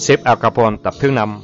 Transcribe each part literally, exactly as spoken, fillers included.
Sếp Al Capone tập thứ năm.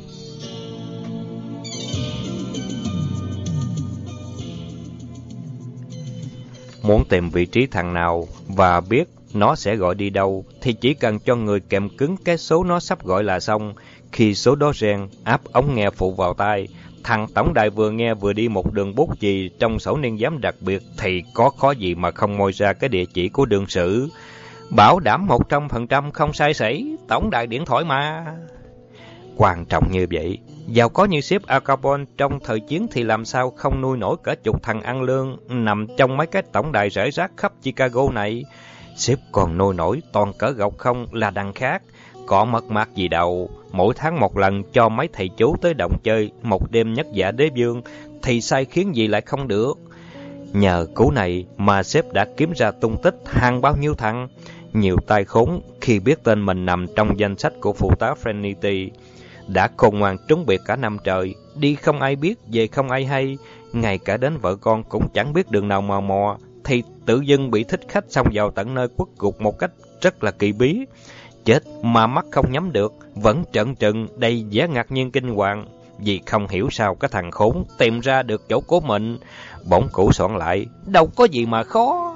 Muốn tìm vị trí thằng nào và biết nó sẽ gọi đi đâu thì chỉ cần cho người kèm cứng cái số nó sắp gọi là xong. Khi số đó reng, áp ống nghe phụ vào tai, thằng tổng đài vừa nghe vừa đi một đường bút chì trong sổ niên giám đặc biệt thì có khó gì mà không moi ra cái địa chỉ của đương sự. Bảo đảm một trăm phần trăm không sai sẩy, tổng đài điện thoại mà. Quan trọng như vậy, giàu có như sếp Al Capone trong thời chiến thì làm sao không nuôi nổi cả chục thằng ăn lương nằm trong mấy cái tổng đài rải rác khắp Chicago này. Sếp còn nuôi nổi toàn cỡ gọc không là đằng khác, có mất mát gì đâu. Mỗi tháng một lần cho mấy thầy chú tới động chơi một đêm nhất dạ đế vương thì sai khiến gì lại không được. Nhờ cú này mà sếp đã kiếm ra tung tích hàng bao nhiêu thằng. Nhiều tai khốn khi biết tên mình nằm trong danh sách của phụ tá Frenity đã khôn ngoan trúng biệt cả năm trời, đi không ai biết, về không ai hay, ngay cả đến vợ con cũng chẳng biết đường nào mò mò, thì tự dưng bị thích khách xông vào tận nơi quất gục một cách rất là kỳ bí. Chết mà mắt không nhắm được, vẫn trợn trừng đầy vẻ ngạc nhiên kinh hoàng, vì không hiểu sao cái thằng khốn tìm ra được chỗ của mình. Bỗng củ soạn lại, đâu có gì mà khó.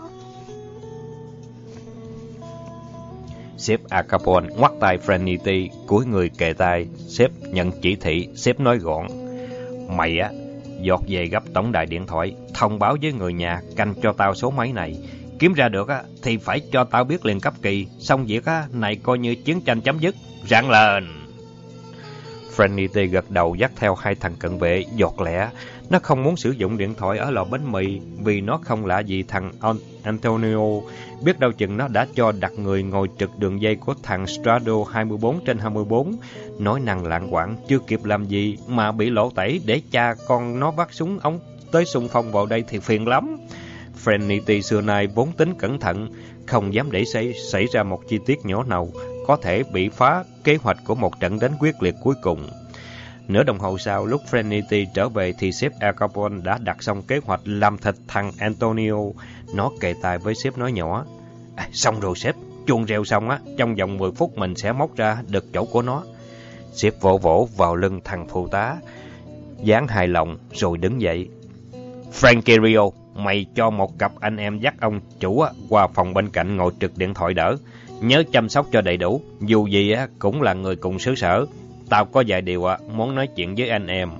Sếp Al Capone ngoắt tay Frenity, cúi người kề tai. Sếp nhận chỉ thị, sếp nói gọn: Mày á, dọt về gấp tổng đài điện thoại, thông báo với người nhà canh cho tao số máy này. Kiếm ra được á thì phải cho tao biết liền cấp kỳ. Xong việc á này coi như chiến tranh chấm dứt. Rạng lên. Frenity gật đầu dắt theo hai thằng cận vệ giọt lẹ. Nó không muốn sử dụng điện thoại ở lò bánh mì vì nó không lạ gì thằng Antonio. Biết đâu chừng nó đã cho đặt người ngồi trực đường dây của thằng Strado hai mươi bốn trên hai mươi bốn. Nói năng lạng quạng chưa kịp làm gì mà bị lộ tẩy để cha con nó vác súng ống tới xung phong vào đây thì phiền lắm. Frenity xưa nay vốn tính cẩn thận, không dám để xảy, xảy ra một chi tiết nhỏ nào có thể bị phá kế hoạch của một trận đánh quyết liệt cuối cùng. Nửa đồng hồ sau, lúc Frenity trở về thì sếp Al Capone đã đặt xong kế hoạch làm thịt thằng Antonio. Nó kề tai với sếp nói nhỏ: à, xong rồi sếp, chuông reo xong á, trong vòng mười phút mình sẽ móc ra được chỗ của nó. Sếp vỗ vỗ vào lưng thằng phụ tá, dáng hài lòng rồi đứng dậy. Frankie Rio, mày cho một cặp anh em dắt ông chủ á, qua phòng bên cạnh ngồi trực điện thoại đỡ. Nhớ chăm sóc cho đầy đủ, dù gì á, cũng là người cùng xứ sở. Tao có vài điều á, muốn nói chuyện với anh em.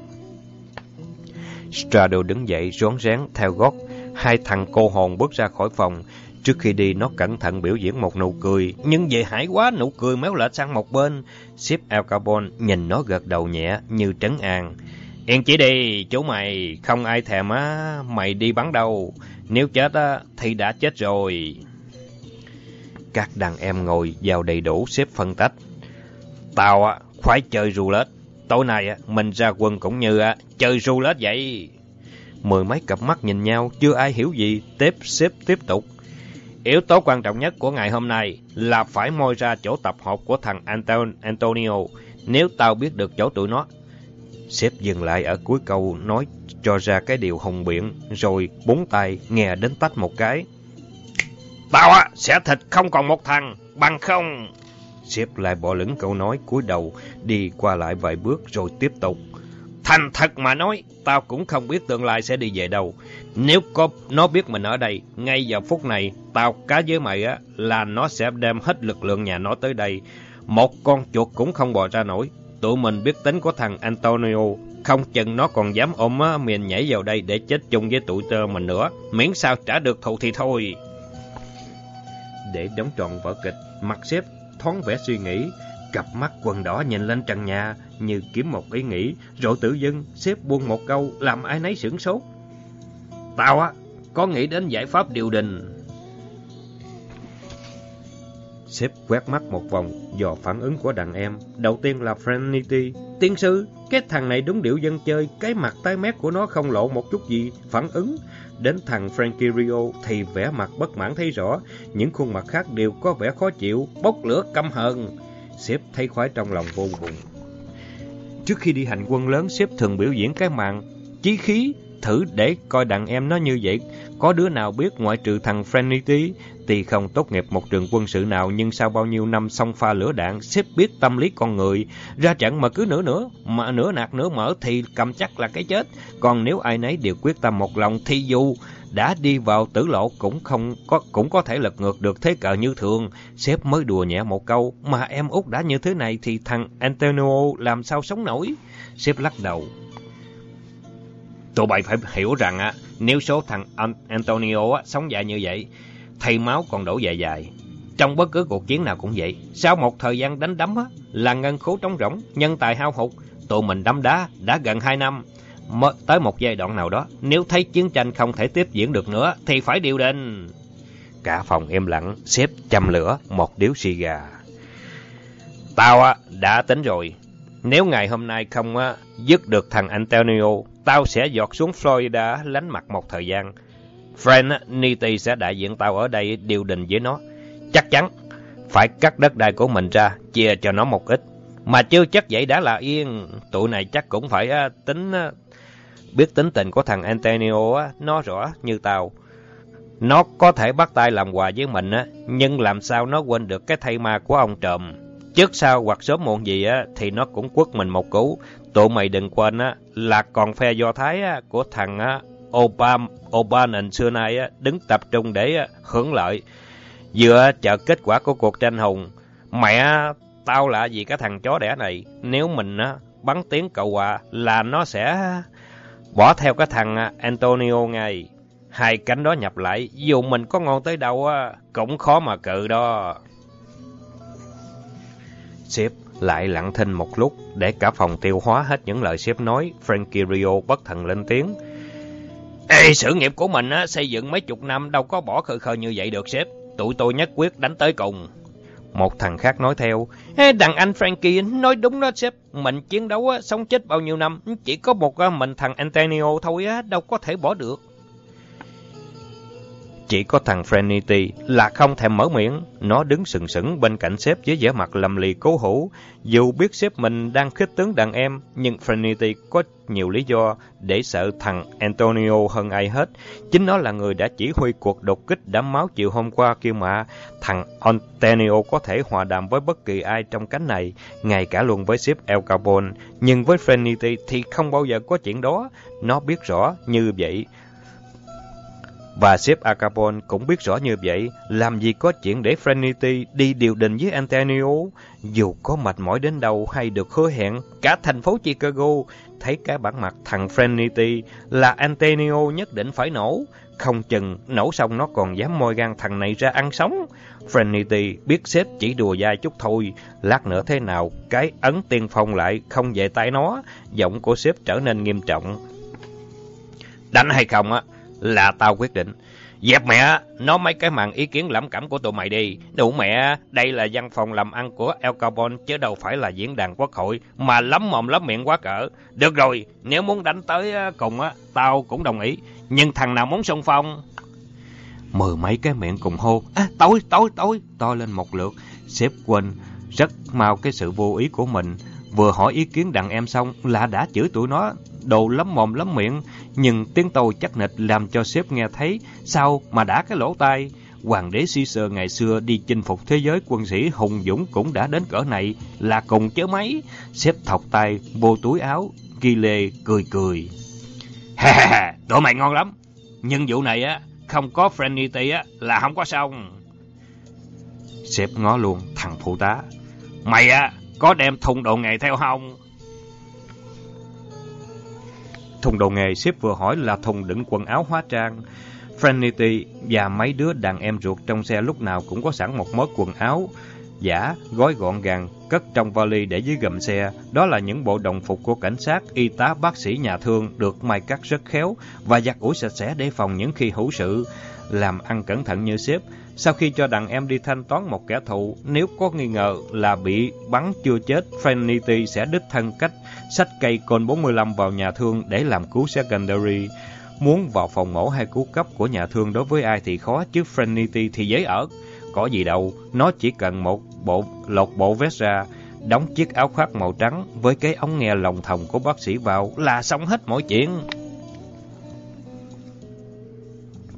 Strado đứng dậy rón rén theo gót hai thằng cô hồn bước ra khỏi phòng. Trước khi đi nó cẩn thận biểu diễn một nụ cười, nhưng về hãi quá nụ cười méo lệch sang một bên. Sếp Al Capone nhìn nó gật đầu nhẹ như trấn an. Yên chỉ đi, chú mày, không ai thèm á, mày đi bắn đâu. Nếu chết á, thì đã chết rồi. Các đàn em ngồi vào đầy đủ, sếp phân tách. Tao á, khoái chơi roulette. Tối nay á, mình ra quân cũng như á, chơi roulette vậy. Mười mấy cặp mắt nhìn nhau, chưa ai hiểu gì, tiếp sếp tiếp tục. Yếu tố quan trọng nhất của ngày hôm nay là phải moi ra chỗ tập hợp của thằng Anton, Antonio. Nếu tao biết được chỗ tụi nó. Sếp dừng lại ở cuối câu nói cho ra cái điều hùng biện, rồi búng tay nghe đến tách một cái. Tao á, sẽ thịt không còn một thằng, bằng không. Sếp lại bỏ lửng câu nói, cúi đầu đi qua lại vài bước rồi tiếp tục. Thành thật mà nói, tao cũng không biết tương lai sẽ đi về đâu. Nếu có nó biết mình ở đây, ngay giờ phút này, tao cá với mày á là nó sẽ đem hết lực lượng nhà nó tới đây. Một con chuột cũng không bò ra nổi. Tụi mình biết tính của thằng Antonio, không chừng nó còn dám ôm á, miền nhảy vào đây để chết chung với tụi tơ mình nữa. Miễn sao trả được thù thì thôi. Để đóng trọn vở kịch, mặt sếp thoáng vẻ suy nghĩ, cặp mắt quần đỏ nhìn lên trần nhà như kiếm một ý nghĩ, rồi tự dưng sếp buông một câu làm ai nấy sửng sốt. Tao á, có nghĩ đến giải pháp điều đình. Sếp quét mắt một vòng, dò phản ứng của đàn em. Đầu tiên là Frenity. Tiên sư, cái thằng này đúng điệu dân chơi, cái mặt tái mét của nó không lộ một chút gì phản ứng. Đến thằng Frankie Rio thì vẻ mặt bất mãn thấy rõ, những khuôn mặt khác đều có vẻ khó chịu, bốc lửa căm hờn. Sếp thấy khoái trong lòng vô cùng. Trước khi đi hành quân lớn, sếp thường biểu diễn cái màn chí khí thử để coi đàn em nó như vậy. Có đứa nào biết ngoại trừ thằng Frenity, tuy không tốt nghiệp một trường quân sự nào, nhưng sau bao nhiêu năm xông pha lửa đạn, sếp biết tâm lý con người. Ra trận mà cứ nửa nửa, mà nửa nạt nửa mở thì cầm chắc là cái chết. Còn nếu ai nấy đều quyết tâm một lòng thì dù đã đi vào tử lộ cũng không có cũng có thể lật ngược được thế cờ như thường. Sếp mới đùa nhẹ một câu, mà em út đã như thế này thì thằng Antonio làm sao sống nổi. Sếp lắc đầu. Tụi bay phải hiểu rằng á, nếu số thằng Antonio á, sống dài như vậy, thầy máu còn đổ dài dài. Trong bất cứ cuộc chiến nào cũng vậy. Sau một thời gian đánh đấm á, là ngân khố trống rỗng, nhân tài hao hụt. Tụi mình đấm đá đã gần hai năm. Mới tới một giai đoạn nào đó, nếu thấy chiến tranh không thể tiếp diễn được nữa thì phải điều đình. Cả phòng im lặng, sếp châm lửa một điếu xì gà. Tao á, đã tính rồi. Nếu ngày hôm nay không á, dứt được thằng Antonio, tao sẽ giọt xuống Florida lánh mặt một thời gian. Friend Niti sẽ đại diện tao ở đây điều đình với nó. Chắc chắn phải cắt đất đai của mình ra, chia cho nó một ít. Mà chưa chắc vậy đã là yên. Tụi này chắc cũng phải á, tính á, biết tính tình của thằng Antonio á, nó rõ như tao. Nó có thể bắt tay làm quà với mình á, nhưng làm sao nó quên được cái thây ma của ông trùm. Trước sau hoặc sớm muộn gì á thì nó cũng quất mình một cú. Tụi mày đừng quên á là còn phe Do Thái á của thằng á Obama Obama xưa nay á đứng tập trung để á, hưởng lợi. Vừa chờ kết quả của cuộc tranh hùng. Mẹ tao là gì cái thằng chó đẻ này, nếu mình á bắn tiếng cầu hòa là nó sẽ bỏ theo cái thằng Antonio ngay. Hai cánh đó nhập lại, dù mình có ngon tới đâu á cũng khó mà cự đó. Sếp lại lặng thinh một lúc để cả phòng tiêu hóa hết những lời sếp nói. Frankie Rio bất thần lên tiếng. Ê, sự nghiệp của mình á, xây dựng mấy chục năm đâu có bỏ khơi khơi như vậy được sếp. Tụi tôi nhất quyết đánh tới cùng. Một thằng khác nói theo. Ê, đàn anh Frankie nói đúng đó sếp. Mình chiến đấu á, sống chết bao nhiêu năm, chỉ có một mình thằng Antonio thôi á, đâu có thể bỏ được. Chỉ có thằng Frenity là không thèm mở miệng. Nó đứng sừng sững bên cạnh sếp với vẻ mặt lầm lì cố hữu. Dù biết sếp mình đang khích tướng đàn em, nhưng Frenity có nhiều lý do để sợ thằng Antonio hơn ai hết. Chính nó là người đã chỉ huy cuộc đột kích đẫm máu chiều hôm qua kia mà. Thằng Antonio có thể hòa đàm với bất kỳ ai trong cánh này, ngay cả luôn với sếp Al Capone. Nhưng với Frenity thì không bao giờ có chuyện đó. Nó biết rõ như vậy. Và sếp Al Capone cũng biết rõ như vậy, làm gì có chuyện để Frenity đi điều đình với Antonio. Dù có mệt mỏi đến đâu hay được hứa hẹn, cả thành phố Chicago thấy cái bản mặt thằng Frenity là Antonio nhất định phải nổ. Không chừng nổ xong nó còn dám moi gan thằng này ra ăn sống. Frenity biết sếp chỉ đùa dai chút thôi, lát nữa thế nào cái ấn tiên phong lại không về tay nó. Giọng của sếp trở nên nghiêm trọng. Đánh hay không á là tao quyết định. Dẹp mẹ nó mấy cái màn ý kiến lẩm cẩm của tụi mày đi. Đủ mẹ, đây là văn phòng làm ăn của Al Capone chứ đâu phải là diễn đàn quốc hội mà lắm mồm lắm miệng quá cỡ. Được rồi, nếu muốn đánh tới cùng á, tao cũng đồng ý. Nhưng thằng nào muốn xung phong? Mười mấy cái miệng cùng hô. À, tôi, tôi, tôi, to lên một lượt. Sếp quên rất mau cái sự vô ý của mình. Vừa hỏi ý kiến đàn em xong là đã chửi tụi nó đồ lắm mồm lắm miệng. Nhưng tiếng tôi chắc nịch làm cho sếp nghe thấy, sao mà đã cái lỗ tai. Hoàng đế Caesar ngày xưa đi chinh phục thế giới quân sĩ hùng dũng cũng đã đến cỡ này, là cùng chứ mấy. Sếp thọc tay vô túi áo, ghi lê cười cười. Ha ha ha, tụi mày ngon lắm. Nhưng vụ này á, không có Frenity á là không có xong. Sếp ngó luôn thằng phụ tá. Mày á, có đem thùng đồ nghề theo không? Thùng đồ nghề sếp vừa hỏi là thùng đựng quần áo hóa trang. Frenity và mấy đứa đàn em ruột trong xe lúc nào cũng có sẵn một mớ quần áo giả, gói gọn gàng, cất trong vali để dưới gầm xe. Đó là những bộ đồng phục của cảnh sát, y tá, bác sĩ, nhà thương, được may cắt rất khéo và giặt ủi sạch sẽ để phòng những khi hữu sự. Làm ăn cẩn thận như sếp, sau khi cho đàn em đi thanh toán một kẻ thù, nếu có nghi ngờ là bị bắn chưa chết, Frenity sẽ đích thân cách xách cây Colt bốn mươi lăm vào nhà thương để làm cứu secondary. Muốn vào phòng mổ hay cứu cấp của nhà thương đối với ai thì khó, chứ Frenity thì dễ ở. Có gì đâu, nó chỉ cần một bộ lột bộ vest ra, đóng chiếc áo khoác màu trắng với cái ống nghe lồng thòng của bác sĩ vào là xong hết mọi chuyện.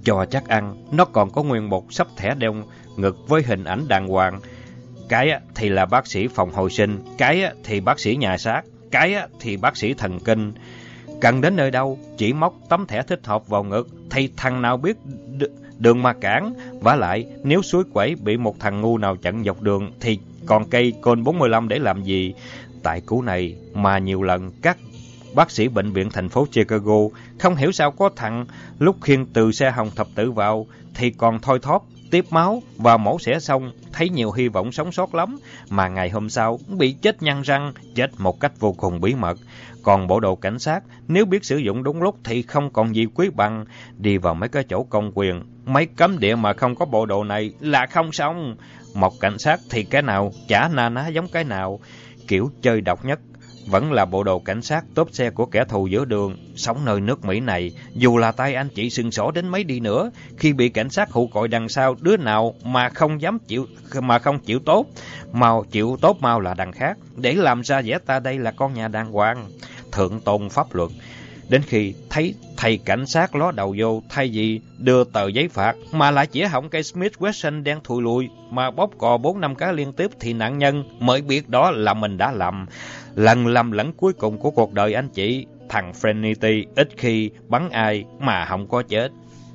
cho chắc ăn, nó còn có nguyên một sấp thẻ đeo ngực với hình ảnh đàng hoàng. Cái thì là bác sĩ phòng hồi sinh, cái thì bác sĩ nhà xác, cái thì bác sĩ thần kinh. Cần đến nơi đâu, chỉ móc tấm thẻ thích hợp vào ngực, thì thằng nào biết đường mà cản. Vả lại, nếu suối quẩy bị một thằng ngu nào chặn dọc đường, thì còn cây côn bốn mươi lăm để làm gì? Tại cú này mà nhiều lần các bác sĩ bệnh viện thành phố Chicago không hiểu sao có thằng lúc khiêng từ xe hồng thập tử vào thì còn thoi thóp, tiếp máu và mổ xẻ xong, thấy nhiều hy vọng sống sót lắm, mà ngày hôm sau bị chết nhăn răng, chết một cách vô cùng bí mật. Còn bộ đồ cảnh sát, nếu biết sử dụng đúng lúc thì không còn gì quý bằng. Đi vào mấy cái chỗ công quyền, mấy cấm địa mà không có bộ đồ này là không xong. Một cảnh sát thì cái nào chả na ná giống cái nào. Kiểu chơi độc nhất vẫn là bộ đồ cảnh sát tốp xe của kẻ thù giữa đường. Sống nơi nước Mỹ này, dù là tay anh chị sưng sỏ đến mấy đi nữa, khi bị cảnh sát hụ còi đằng sau, đứa nào mà không dám chịu, mà không chịu tốt, mau chịu tốt mau là đằng khác, để làm ra vẻ ta đây là con nhà đàng hoàng, thượng tôn pháp luật. Đến khi thấy thầy cảnh sát ló đầu vô, thay vì đưa tờ giấy phạt mà lại chỉ hỏng cây Smith Wesson đen thùi lùi mà bóp cò bốn năm cái liên tiếp, thì nạn nhân mới biết đó là mình đã lầm. Lần lầm lẫn cuối cùng của cuộc đời anh chị, thằng Frenity ít khi bắn ai mà không có chết.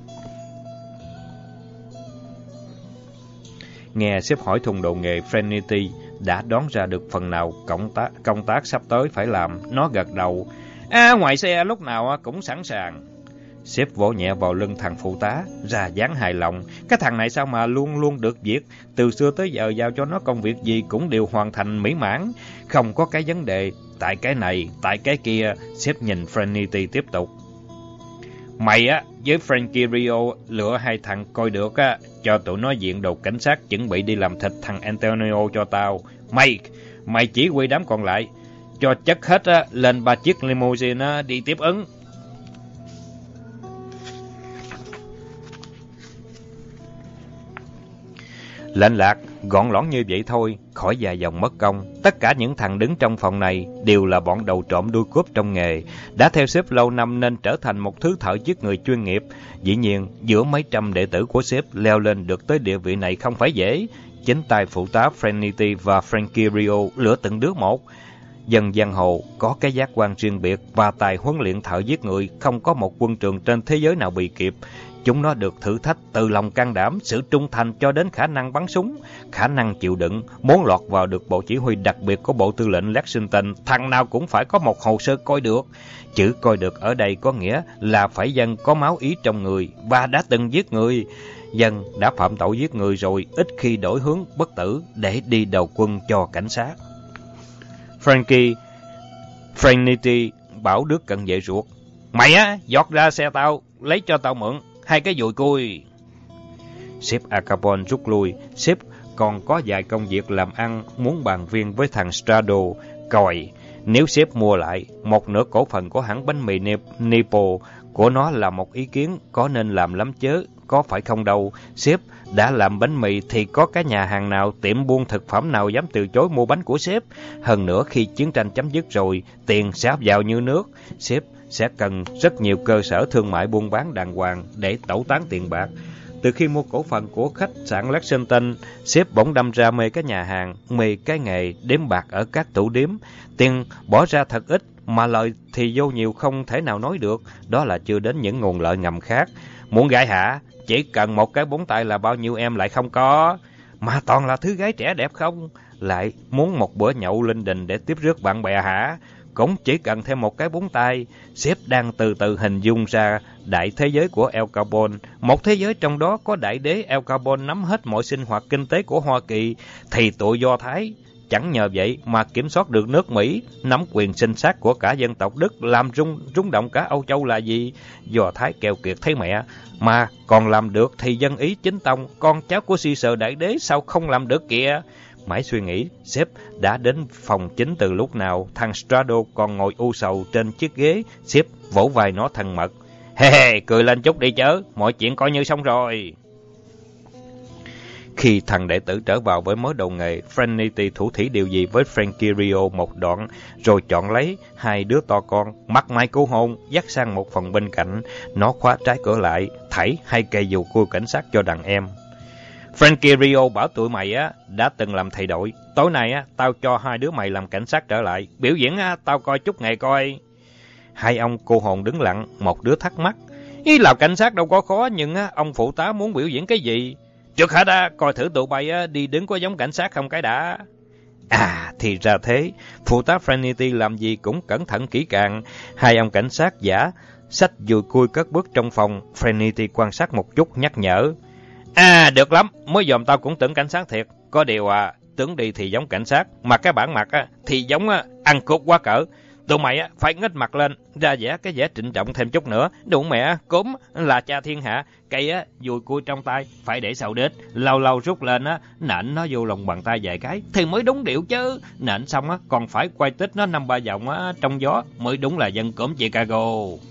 Nghe sếp hỏi thùng đồ nghề, Frenity đã đoán ra được phần nào công tác, công tác sắp tới phải làm. Nó gật đầu. À, ngoài xe lúc nào cũng sẵn sàng. Sếp vỗ nhẹ vào lưng thằng phụ tá, ra dáng hài lòng. Cái thằng này sao mà luôn luôn được việc, từ xưa tới giờ giao cho nó công việc gì cũng đều hoàn thành mỹ mãn, không có cái vấn đề. Tại cái này, tại cái kia. Sếp nhìn Frenity tiếp tục. Mày á, với Frankie Rio lựa hai thằng coi được á, cho tụi nó diện đồ cảnh sát chuẩn bị đi làm thịt thằng Antonio cho tao. Mày, mày chỉ huy đám còn lại, cho chất hết á, lên ba chiếc limousine á, đi tiếp ứng. Lệnh lạc, gọn lõn như vậy thôi, khỏi dài dòng mất công. Tất cả những thằng đứng trong phòng này đều là bọn đầu trộm đuôi cướp trong nghề, đã theo sếp lâu năm nên trở thành một thứ thợ giết người chuyên nghiệp. Dĩ nhiên, giữa mấy trăm đệ tử của sếp leo lên được tới địa vị này không phải dễ. Chính tay phụ tá Frenity và Frankie Rio lựa từng đứa một. Dân giang hồ có cái giác quan riêng biệt và tài huấn luyện thợ giết người không có một quân trường trên thế giới nào bị kịp. Chúng nó được thử thách từ lòng can đảm, sự trung thành cho đến khả năng bắn súng, khả năng chịu đựng. Muốn lọt vào được bộ chỉ huy đặc biệt của Bộ Tư lệnh Lexington, thằng nào cũng phải có một hồ sơ coi được. Chữ coi được ở đây có nghĩa là phải dân có máu ý trong người và đã từng giết người. Dân đã phạm tội giết người rồi ít khi đổi hướng bất tử để đi đầu quân cho cảnh sát. Frankie, Frenity bảo đứa cận vệ ruột. Mày á, giọt ra xe tao, lấy cho tao mượn hai cái dùi cui. Sếp Al Capone rút lui. Sếp còn có vài công việc làm ăn, muốn bàn viên với thằng Strado. Coi, nếu sếp mua lại một nửa cổ phần của hãng bánh mì Nipo của nó là một ý kiến có nên làm lắm chớ, có phải không đâu. Sếp đã làm bánh mì thì có cái nhà hàng nào, tiệm buôn thực phẩm nào dám từ chối mua bánh của sếp. Hơn nữa khi chiến tranh chấm dứt rồi, tiền sẽ vào như nước. Sếp sẽ cần rất nhiều cơ sở thương mại buôn bán đàng hoàng để tẩu tán tiền bạc. Từ khi mua cổ phần của khách sạn Lexington, sếp bỗng đâm ra mê cái nhà hàng, mê cái nghề đếm bạc ở các tủ điếm. Tiền bỏ ra thật ít, mà lợi thì vô nhiều không thể nào nói được. Đó là chưa đến những nguồn lợi ngầm khác. Muốn gái hả? Chỉ cần một cái búng tay là bao nhiêu em lại không có. Mà toàn là thứ gái trẻ đẹp không? Lại muốn một bữa nhậu linh đình để tiếp rước bạn bè hả? Cũng chỉ cần thêm một cái búng tay. Sếp đang từ từ hình dung ra đại thế giới của Al Capone, một thế giới trong đó có đại đế Al Capone nắm hết mọi sinh hoạt kinh tế của Hoa Kỳ, thì tụi Do Thái chẳng nhờ vậy mà kiểm soát được nước Mỹ, nắm quyền sinh sát của cả dân tộc Đức, làm rung rung động cả Âu Châu là gì? Do Thái keo kiệt thấy mẹ, mà còn làm được thì dân Ý chính tông, con cháu của Caesar đại đế sao không làm được kìa? Mãi suy nghĩ, sếp đã đến phòng chính từ lúc nào. Thằng Strado còn ngồi u sầu trên chiếc ghế. Sếp vỗ vai nó thân mật. Hê hê, cười lên chút đi chớ, mọi chuyện coi như xong rồi. Khi thằng đệ tử trở vào với mớ đầu nghề, Franity thủ thỉ điều gì với Frankie Rio một đoạn, rồi chọn lấy hai đứa to con, mặt mày cô hồn, dắt sang một phòng bên cạnh. Nó khóa trái cửa lại, thảy hai cây dù cua cảnh sát cho đàn em. Frankie Rio bảo tụi mày á đã từng làm thầy đội. Tối nay á tao cho hai đứa mày làm cảnh sát trở lại. Biểu diễn á tao coi chút ngày coi. Hai ông cô hồn đứng lặng, một đứa thắc mắc. Ý làm cảnh sát đâu có khó, nhưng á ông phụ tá muốn biểu diễn cái gì? Trước hết á coi thử tụi bay á đi đứng có giống cảnh sát không cái đã. À, thì ra thế. Phụ tá Franity làm gì cũng cẩn thận kỹ càng. Hai ông cảnh sát giả xách dùi cui cất bước trong phòng. Franity quan sát một chút nhắc nhở. À, được lắm, mới dòm tao cũng tưởng cảnh sát thiệt. Có điều à, tưởng đi thì giống cảnh sát, mà cái bản mặt á thì giống á, ăn cốt quá cỡ. Tụi mày á phải ngếch mặt lên, ra vẻ cái vẻ trịnh trọng thêm chút nữa. Đủ mẹ, cốm là cha thiên hạ. Cây á, dùi cui trong tay, phải để sau đít. Lâu lâu rút lên á, nện nó vô lòng bàn tay vài cái, thì mới đúng điệu chứ. Nện xong á, còn phải quay tích nó năm ba vòng á, trong gió, mới đúng là dân cốm Chicago.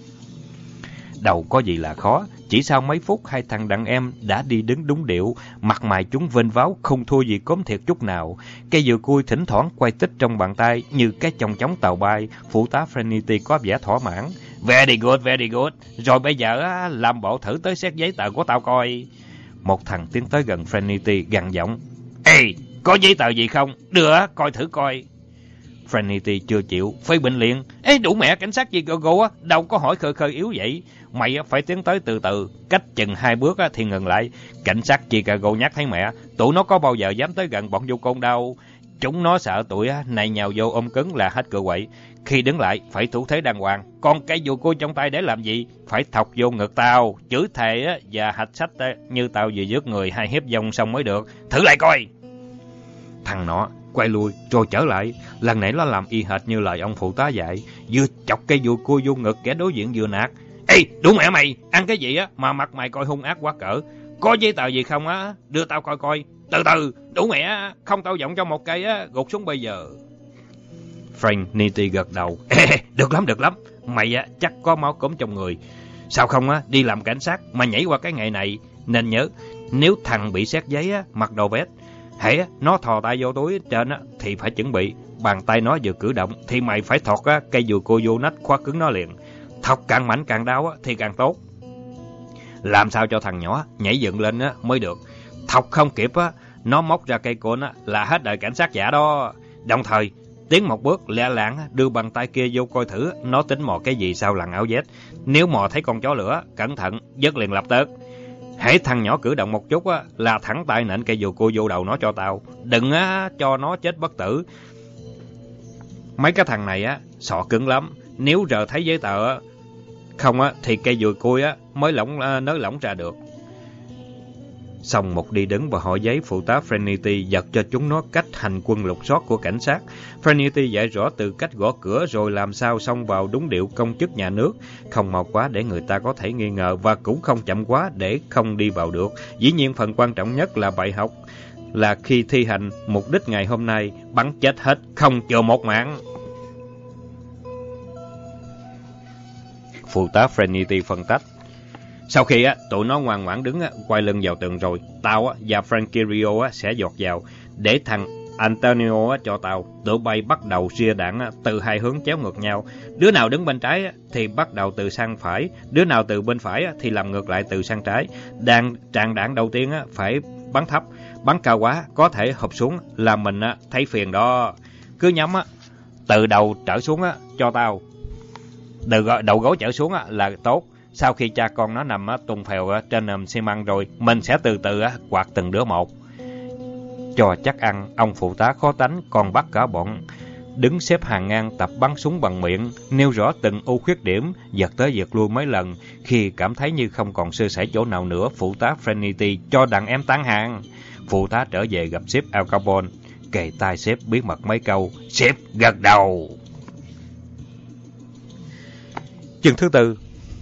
Đầu có gì là khó, chỉ sau mấy phút hai thằng đàn em đã đi đứng đúng điệu, mặt mày chúng vênh váo không thua gì cốm thiệt chút nào. Cây dừa cui thỉnh thoảng quay tích trong bàn tay như cái chong chóng tàu bay. Phụ tá Franity có vẻ thỏa mãn. Very good, very good. Rồi bây giờ á, làm bộ thử tới xét giấy tờ của tao coi. Một thằng tiến tới gần Franity gằn giọng. Ê, có giấy tờ gì không? Đưa coi thử coi. Franity chưa chịu, phê bình liền. Ê, đủ mẹ, cảnh sát Chicago á, đâu có hỏi khơi khơi yếu vậy. Mày phải tiến tới từ từ, cách chừng hai bước thì ngừng lại. Cảnh sát Chicago nhắc thấy mẹ, tụi nó có bao giờ dám tới gần bọn vô côn đâu. Chúng nó sợ tụi này nhào vô ôm cứng là hết cửa quậy. Khi đứng lại, phải thủ thế đàng hoàng. Còn cái dù cui trong tay để làm gì? Phải thọc vô ngực tao, chửi thề và hạch sách như tao vừa giết người hay hiếp dông xong mới được. Thử lại coi. Thằng nó quay lui rồi trở lại. Lần này nó làm y hệt như lời ông phụ tá dạy, vừa chọc cây dù cui vô ngực kẻ đối diện vừa nạt. Ê, đủ mẹ mày, ăn cái gì á mà mặt mày coi hung ác quá cỡ. Có giấy tờ gì không á, đưa tao coi coi. Từ từ, đủ mẹ, không tao giọng cho một cây á, gục xuống bây giờ. Frank Nitti gật đầu. Ê, được lắm, được lắm. Mày á, chắc có máu cốm trong người. Sao không á, đi làm cảnh sát mà nhảy qua cái ngày này. Nên nhớ, nếu thằng bị xét giấy á, mặc đồ vest, hễ nó thò tay vô túi trên á, thì phải chuẩn bị. Bàn tay nó vừa cử động, thì mày phải thọt á, cây dùi cô vô nách khóa cứng nó liền. Thọc càng mạnh càng đau á, thì càng tốt. Làm sao cho thằng nhỏ nhảy dựng lên á, mới được. Thọc không kịp á, nó móc ra cây côn á, là hết đời cảnh sát giả đó. Đồng thời, tiến một bước lẹ lạng đưa bàn tay kia vô coi thử nó tính mò cái gì sau làn áo vest. Nếu mò thấy con chó lửa, cẩn thận, dứt liền lập tức. Hễ thằng nhỏ cử động một chút á, là thẳng tay nện cây dù cô vô đầu nó cho tao. Đừng á cho nó chết bất tử. Mấy cái thằng này á, sọ cứng lắm. Nếu giờ thấy giấy tờ á, không á, thì cây dùi cui á mới lỏng nới lỏng ra được. Xong một đi đứng và hỏi giấy, phụ tá Franity giật cho chúng nó cách hành quân lục soát của cảnh sát. Franity dạy rõ từ cách gõ cửa rồi làm sao xông vào đúng điệu công chức nhà nước, không mau quá để người ta có thể nghi ngờ và cũng không chậm quá để không đi vào được. Dĩ nhiên phần quan trọng nhất là bài học là khi thi hành mục đích ngày hôm nay bắn chết hết, không chừa một mạng. Phụ tá Franity phân tích. Sau khi á tụi nó ngoan ngoãn đứng á, quay lưng vào tường rồi, tao á và Frankie Rio á sẽ dọt vào để thằng Antonio á cho tao. Tụi bay bắt đầu ria đạn á, từ hai hướng chéo ngược nhau. Đứa nào đứng bên trái á, thì bắt đầu từ sang phải, đứa nào từ bên phải á, thì làm ngược lại từ sang trái. Đạn tràng đạn đầu tiên á phải bắn thấp, bắn cao quá có thể hụp xuống là mình á thấy phiền đó. Cứ nhắm á từ đầu trở xuống á cho tao. Từ đầu gối trở xuống á là tốt. Sau khi cha con nó nằm á tung phèo á trên nền xi măng rồi, mình sẽ từ từ á quạt từng đứa một. Cho chắc ăn, ông phụ tá khó tánh còn bắt cả bọn đứng xếp hàng ngang tập bắn súng bằng miệng, nêu rõ từng ưu khuyết điểm, giật tới giật lui mấy lần. Khi cảm thấy như không còn sơ sẩy chỗ nào nữa, phụ tá Franity cho đàn em tán hàng. Phụ tá trở về gặp sếp Al Capone, kề tai sếp bí mật mấy câu. Sếp gật đầu. Chương thứ tư.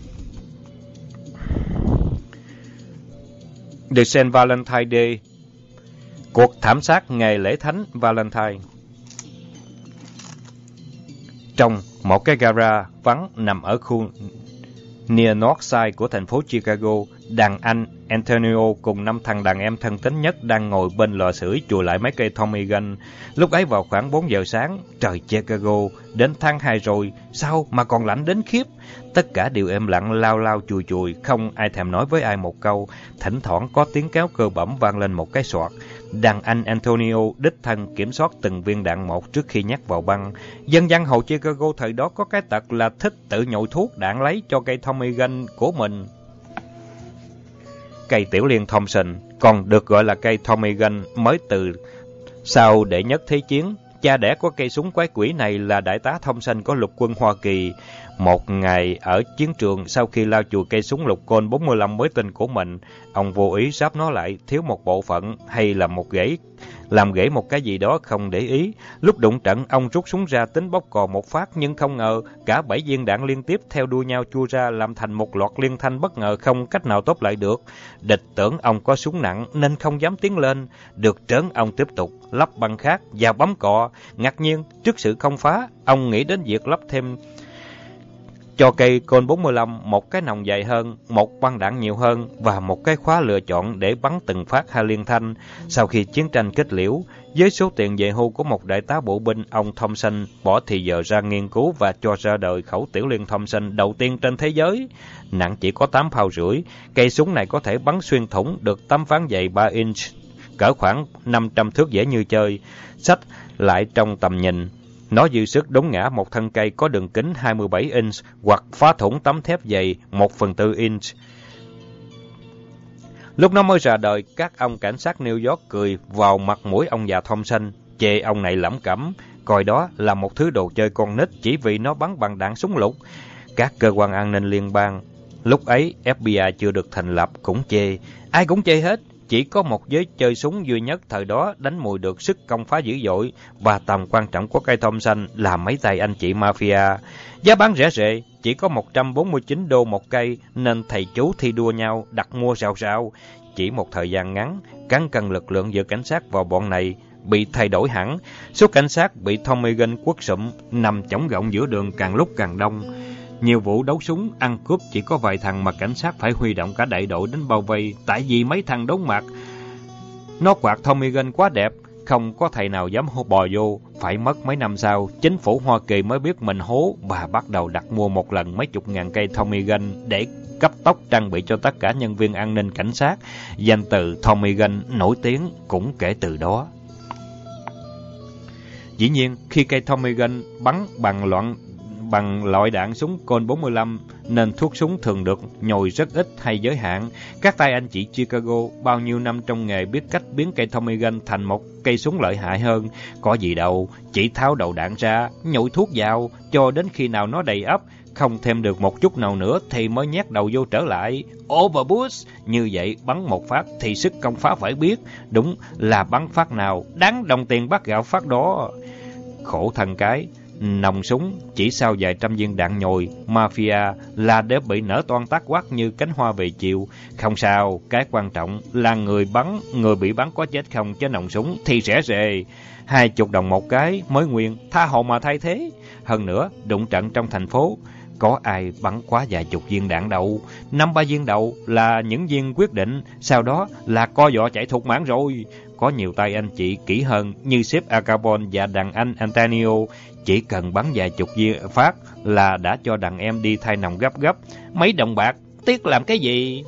The Saint Valentine Day. Cuộc thảm sát ngày lễ thánh Valentine. Trong một cái gara vắng nằm ở khu near Northside của thành phố Chicago, đàn anh Antonio cùng năm thằng đàn em thân tín nhất đang ngồi bên lò sưởi chùi lại mấy cây Tommy gun. Lúc ấy vào khoảng bốn giờ sáng, trời Chicago, đến tháng hai rồi, sao mà còn lạnh đến khiếp. Tất cả đều im lặng lao lao chùi chùi, không ai thèm nói với ai một câu. Thỉnh thoảng có tiếng kéo cơ bẩm vang lên một cái soạt. Đàn anh Antonio đích thân kiểm soát từng viên đạn một trước khi nhét vào băng. Dân văn hồ Chicago thời đó có cái tật là thích tự nhồi thuốc đạn lấy cho cây Tommy gun của mình. Cây Tiểu Liên Thompson, còn được gọi là cây Tommy gun, mới từ sau đệ nhất thế chiến. Cha đẻ của cây súng quái quỷ này là đại tá Thompson của lục quân Hoa Kỳ. Một ngày ở chiến trường, sau khi lao chùi cây súng lục Colt bốn mươi lăm mới tinh của mình, ông vô ý ráp nó lại, thiếu một bộ phận hay là một gãy, làm gãy một cái gì đó không để ý. Lúc đụng trận, ông rút súng ra tính bóp cò một phát, nhưng không ngờ cả bảy viên đạn liên tiếp theo đua nhau chui ra làm thành một loạt liên thanh bất ngờ không cách nào tóm lại được. Địch tưởng ông có súng nặng nên không dám tiến lên. Được trớn, ông tiếp tục lắp băng khác và bấm cò. Ngạc nhiên trước sự không phá, ông nghĩ đến việc lắp thêm cho cây Colt bốn mươi lăm một cái nòng dài hơn, một băng đạn nhiều hơn và một cái khóa lựa chọn để bắn từng phát hai liên thanh. Sau khi chiến tranh kết liễu, với số tiền về hưu của một đại tá bộ binh, ông Thompson bỏ thì giờ ra nghiên cứu và cho ra đời khẩu Tiểu Liên Thompson đầu tiên trên thế giới. Nặng chỉ có tám phao rưỡi, cây súng này có thể bắn xuyên thủng được tấm ván dày ba inch, cỡ khoảng năm trăm thước dễ như chơi. Xách lại trong tầm nhìn, nó dư sức đốn ngã một thân cây có đường kính hai mươi bảy inch hoặc phá thủng tấm thép dày một phần tư inch. Lúc nó mới ra đời, các ông cảnh sát New York cười vào mặt mũi ông già Thompson, chê ông này lẩm cẩm, coi đó là một thứ đồ chơi con nít chỉ vì nó bắn bằng đạn súng lục. Các cơ quan an ninh liên bang, lúc ấy F B I chưa được thành lập, cũng chê, ai cũng chê hết. Chỉ có một giới chơi súng duy nhất thời đó đánh mùi được sức công phá dữ dội, và tầm quan trọng của cây Thompson là mấy tay anh chị mafia. Giá bán rẻ rệ, chỉ có một trăm bốn mươi chín đô một cây, nên thầy chú thi đua nhau đặt mua rào rào. Chỉ một thời gian ngắn, cán cân lực lượng giữa cảnh sát và bọn này bị thay đổi hẳn. Số cảnh sát bị Tommy gun quất sụm, nằm chổng gọng giữa đường càng lúc càng đông. Nhiều vụ đấu súng, ăn cướp chỉ có vài thằng mà cảnh sát phải huy động cả đại đội đến bao vây, tại vì mấy thằng đốn mặt. Nó quạt Tommy gun quá đẹp, không có thầy nào dám hô bò vô. Phải mất mấy năm sau, chính phủ Hoa Kỳ mới biết mình hố và bắt đầu đặt mua một lần mấy chục ngàn cây Tommy gun để cấp tốc trang bị cho tất cả nhân viên an ninh cảnh sát. Danh từ Tommy gun nổi tiếng cũng kể từ đó. Dĩ nhiên, khi cây Tommy gun bắn bằng loạn bằng loại đạn súng Colt bốn mươi lăm nên thuốc súng thường được nhồi rất ít hay giới hạn. Các tay anh chị Chicago bao nhiêu năm trong nghề biết cách biến cây Tommy gun thành một cây súng lợi hại hơn. Có gì đâu, chỉ tháo đầu đạn ra, nhồi thuốc vào cho đến khi nào nó đầy ắp, không thêm được một chút nào nữa thì mới nhét đầu vô trở lại. Overboost, như vậy bắn một phát thì sức công phá phải biết, đúng là bắn phát nào đáng đồng tiền bát gạo phát đó. Khổ thân cái nòng súng chỉ sau vài trăm viên đạn nhồi, mafia là để bị nở toan tác quát như cánh hoa về chiều. Không sao, cái quan trọng là người bắn, người bị bắn có chết không, chứ nòng súng thì rẻ rề. Hai chục đồng một cái mới nguyên, tha hồ mà thay thế. Hơn nữa, đụng trận trong thành phố, có ai bắn quá vài chục viên đạn đầu. Năm ba viên đầu là những viên quyết định, sau đó là co giò chạy thục mạng rồi. Có nhiều tay anh chị kỹ hơn như sếp Al Capone và đàn anh Antonio, chỉ cần bắn vài chục viên phát là đã cho đàn em đi thay nòng gấp gấp. Mấy đồng bạc, tiếc làm cái gì?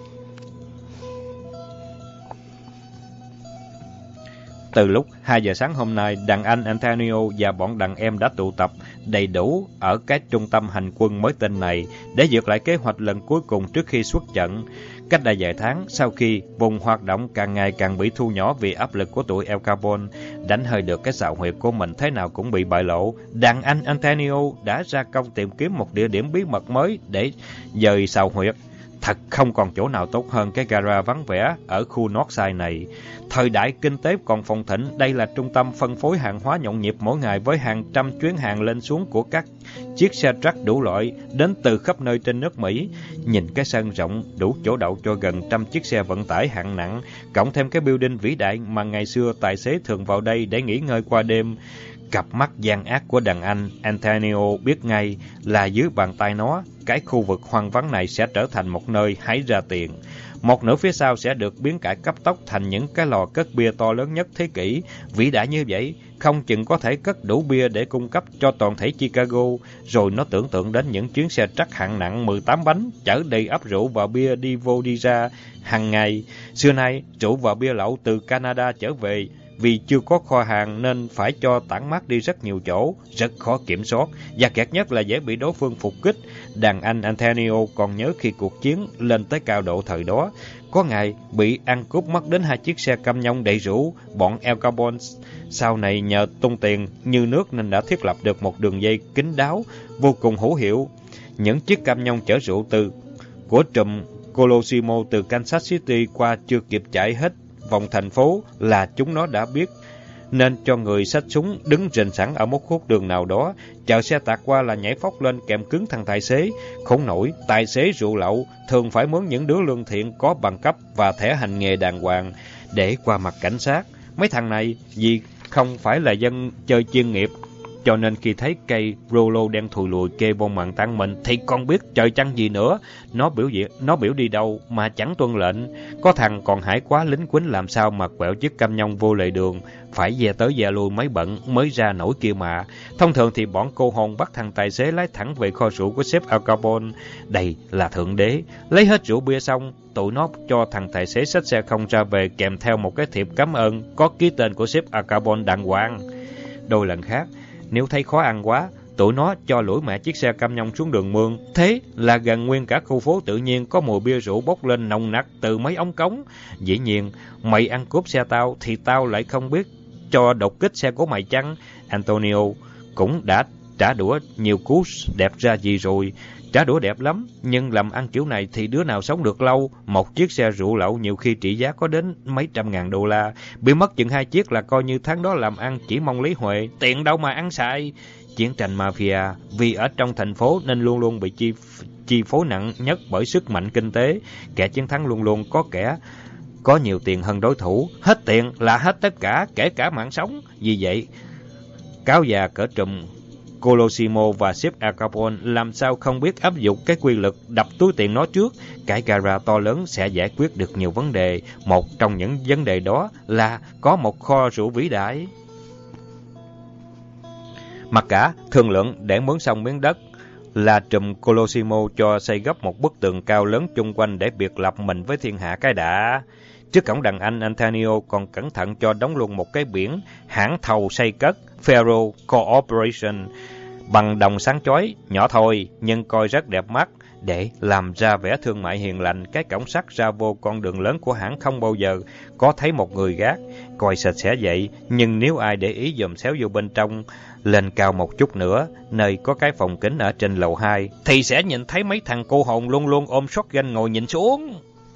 Từ lúc hai giờ sáng hôm nay, đàn anh Antonio và bọn đàn em đã tụ tập đầy đủ ở cái trung tâm hành quân mới tên này để duyệt lại kế hoạch lần cuối cùng trước khi xuất trận. Cách đây vài tháng, sau khi vùng hoạt động càng ngày càng bị thu nhỏ vì áp lực của tụi Al Capone, đánh hơi được cái xạo huyệt của mình thế nào cũng bị bại lộ, đàn anh Antonio đã ra công tìm kiếm một địa điểm bí mật mới để dời xạo huyệt. Thật không còn chỗ nào tốt hơn cái gara vắng vẻ ở khu Northside này. Thời đại kinh tế còn phồn thịnh, đây là trung tâm phân phối hàng hóa nhộn nhịp mỗi ngày với hàng trăm chuyến hàng lên xuống của các chiếc xe truck đủ loại đến từ khắp nơi trên nước Mỹ. Nhìn cái sân rộng đủ chỗ đậu cho gần trăm chiếc xe vận tải hạng nặng, cộng thêm cái building vĩ đại mà ngày xưa tài xế thường vào đây để nghỉ ngơi qua đêm. Cặp mắt gian ác của đàn anh Antonio biết ngay là dưới bàn tay nó cái khu vực hoang vắng này sẽ trở thành một nơi hái ra tiền. Một nửa phía sau sẽ được biến cải cấp tốc thành những cái lò cất bia to lớn nhất thế kỷ. Vĩ đại như vậy, không chừng có thể cất đủ bia để cung cấp cho toàn thể Chicago. Rồi nó tưởng tượng đến những chuyến xe trắc hạng nặng mười tám bánh, chở đầy ắp rượu và bia đi vô đi ra hàng ngày. Xưa nay, rượu và bia lậu từ Canada trở về, vì chưa có kho hàng nên phải cho tản mát đi rất nhiều chỗ, rất khó kiểm soát, và kẹt nhất là dễ bị đối phương phục kích. Đàn anh Antonio còn nhớ khi cuộc chiến lên tới cao độ thời đó, có ngày bị ăn cướp mất đến hai chiếc xe cam nhông đầy rượu. Bọn Al Capone sau này nhờ tung tiền như nước nên đã thiết lập được một đường dây kín đáo, vô cùng hữu hiệu. Những chiếc cam nhông chở rượu từ của trùm Colosimo từ Kansas City qua chưa kịp chạy hết vòng thành phố là chúng nó đã biết, nên cho người xách súng đứng rình sẵn ở một khúc đường nào đó, chờ xe tạt qua là nhảy phóc lên kèm cứng thằng tài xế. Khốn nổi, tài xế rượu lậu thường phải mướn những đứa lương thiện có bằng cấp và thẻ hành nghề đàng hoàng để qua mặt cảnh sát. Mấy thằng này vì không phải là dân chơi chuyên nghiệp, cho nên khi thấy cây Rollo đen thùi lùi kê bông màn tăng mình thì còn biết trời chăng gì nữa. Nó biểu diễn, nó biểu đi đâu mà chẳng tuân lệnh. Có thằng còn hải quá lính quýnh làm sao mà quẹo chiếc cam nhông vô lề đường, phải ve tới ve lui mấy bận mới ra nổi kia mà. Thông thường thì bọn cô hồn bắt thằng tài xế lái thẳng về kho rượu của sếp Al Capone. Đây là thượng đế. Lấy hết rượu bia xong, tụi nó cho thằng tài xế xách xe không ra về kèm theo một cái thiệp cảm ơn có ký tên của sếp Al Capone đàng hoàng. Đôi lần khác, nếu thấy khó ăn quá, tụi nó cho lủi mẹ chiếc xe cam nhông xuống đường mương. Thế là gần nguyên cả khu phố tự nhiên có mùi bia rượu bốc lên nồng nặc từ mấy ống cống. Dĩ nhiên, mày ăn cướp xe tao thì tao lại không biết cho đột kích xe của mày chăng? Antonio cũng đã trả đũa nhiều cú đẹp ra gì rồi. Trả đũa đẹp lắm, nhưng làm ăn kiểu này thì đứa nào sống được lâu. Một chiếc xe rượu lậu nhiều khi trị giá có đến mấy trăm ngàn đô la. Bị mất chừng hai chiếc là coi như tháng đó làm ăn chỉ mong lý huệ, tiền đâu mà ăn xài. Chiến tranh mafia, vì ở trong thành phố nên luôn luôn bị chi, chi phối nặng nhất bởi sức mạnh kinh tế. Kẻ chiến thắng luôn luôn có kẻ có nhiều tiền hơn đối thủ. Hết tiền là hết tất cả, kể cả mạng sống. Vì vậy, cáo già cỡ trùm Colosimo và sếp Al Capone làm sao không biết áp dụng cái quy luật đập túi tiền nó trước. Cái gara to lớn sẽ giải quyết được nhiều vấn đề. Một trong những vấn đề đó là có một kho rượu vĩ đại. Mặc cả thương lượng để mướn xong miếng đất là trùm Colosimo cho xây gấp một bức tường cao lớn chung quanh để biệt lập mình với thiên hạ cái đã. Trước cổng đàn anh Antonio còn cẩn thận cho đóng luôn một cái biển hãng thầu xây cất Faro Corporation bằng đồng sáng chói, nhỏ thôi nhưng coi rất đẹp mắt. Để làm ra vẻ thương mại hiền lành, cái cổng sắt ra vô con đường lớn của hãng không bao giờ có thấy một người gác. Coi sạch sẽ vậy, nhưng nếu ai để ý dòm xéo vô bên trong, lên cao một chút nữa, nơi có cái phòng kính ở trên lầu hai, thì sẽ nhìn thấy mấy thằng cô hồn luôn luôn ôm shotgun ngồi nhìn xuống.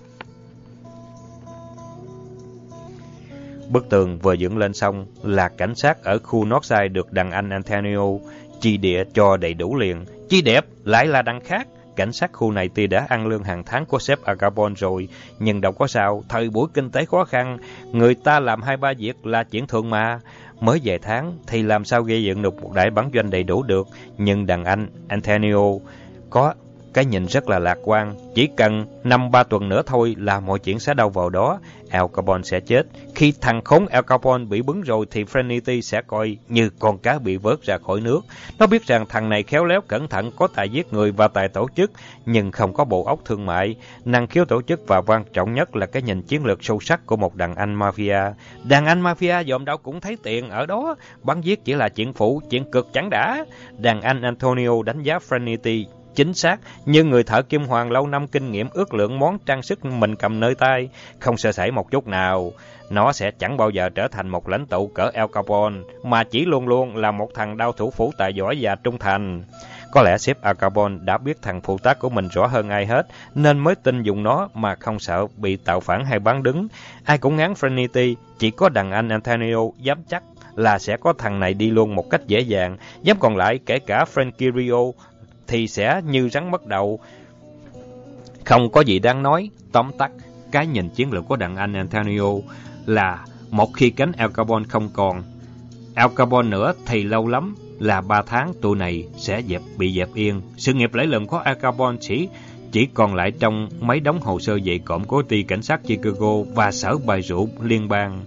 Bức tường vừa dựng lên xong là cảnh sát ở khu Northside được đàn anh Antonio chi địa cho đầy đủ liền. Chi đẹp lại là đằng khác. Cảnh sát khu này tuy đã ăn lương hàng tháng của sếp Al Capone rồi, nhưng đâu có sao, thời buổi kinh tế khó khăn, người ta làm hai ba việc là chuyện thường mà. Mới vài tháng thì làm sao gây dựng được một đại bản doanh đầy đủ được, nhưng đàn anh Antonio có cái nhìn rất là lạc quan. Chỉ cần năm ba tuần nữa thôi là mọi chuyện sẽ đâu vào đó. Al Capone sẽ chết. Khi thằng khốn Al Capone bị bứng rồi thì Frenity sẽ coi như con cá bị vớt ra khỏi nước. Nó biết rằng thằng này khéo léo cẩn thận, có tài giết người và tài tổ chức, nhưng không có bộ óc thương mại, năng khiếu tổ chức và quan trọng nhất là cái nhìn chiến lược sâu sắc của một đàn anh mafia. Đàn anh mafia dòm đâu cũng thấy tiền ở đó. Bắn giết chỉ là chuyện phụ, chuyện cực chẳng đã. Đàn anh Antonio đánh giá Frenity chính xác, nhưng người thợ kim hoàng lâu năm kinh nghiệm ước lượng món trang sức mình cầm nơi tay, không sơ sẩy một chút nào. Nó sẽ chẳng bao giờ trở thành một lãnh tụ cỡ Al Capone, mà chỉ luôn luôn là một thằng đao thủ phủ tài giỏi và trung thành. Có lẽ sếp Al Capone đã biết thằng phụ tá của mình rõ hơn ai hết, nên mới tin dùng nó mà không sợ bị tạo phản hay bán đứng. Ai cũng ngán Frenity, chỉ có đàn anh Antonio dám chắc là sẽ có thằng này đi luôn một cách dễ dàng. Dám còn lại, kể cả Frankie Rio, thì sẽ như rắn mất đầu. Không có gì đáng nói. Tóm tắt, cái nhìn chiến lược của đàn anh Antonio là một khi cánh Al Capone không còn Al Capone nữa thì lâu lắm là ba tháng tụi này sẽ dẹp bị dẹp yên. Sự nghiệp lẫy lừng của Al Capone chỉ chỉ còn lại trong mấy đống hồ sơ dày cộm của ty cảnh sát Chicago và sở bài rượu liên bang.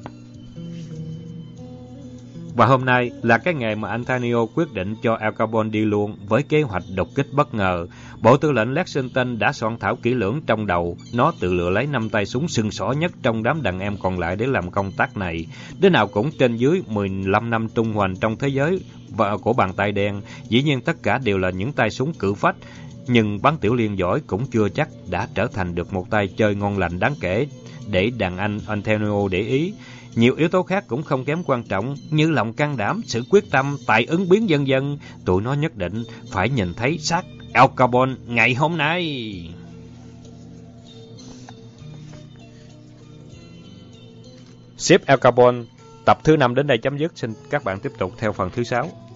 Và hôm nay là cái ngày mà Antonio quyết định cho Al Capone đi luôn với kế hoạch đột kích bất ngờ. Bộ tư lệnh Lexington đã soạn thảo kỹ lưỡng trong đầu. Nó tự lựa lấy năm tay súng sừng sỏ nhất trong đám đàn em còn lại để làm công tác này. Đứa nào cũng trên dưới mười lăm năm tung hoành trong thế giới và của bàn tay đen. Dĩ nhiên tất cả đều là những tay súng cự phách. Nhưng bắn tiểu liên giỏi cũng chưa chắc đã trở thành được một tay chơi ngon lành đáng kể để đàn anh Antonio để ý. Nhiều yếu tố khác cũng không kém quan trọng như lòng can đảm, sự quyết tâm, tài ứng biến vân vân. Tụi nó nhất định phải nhìn thấy xác Al Capone ngày hôm nay. Ship Al Capone tập thứ năm đến đây chấm dứt. Xin các bạn tiếp tục theo phần thứ sáu.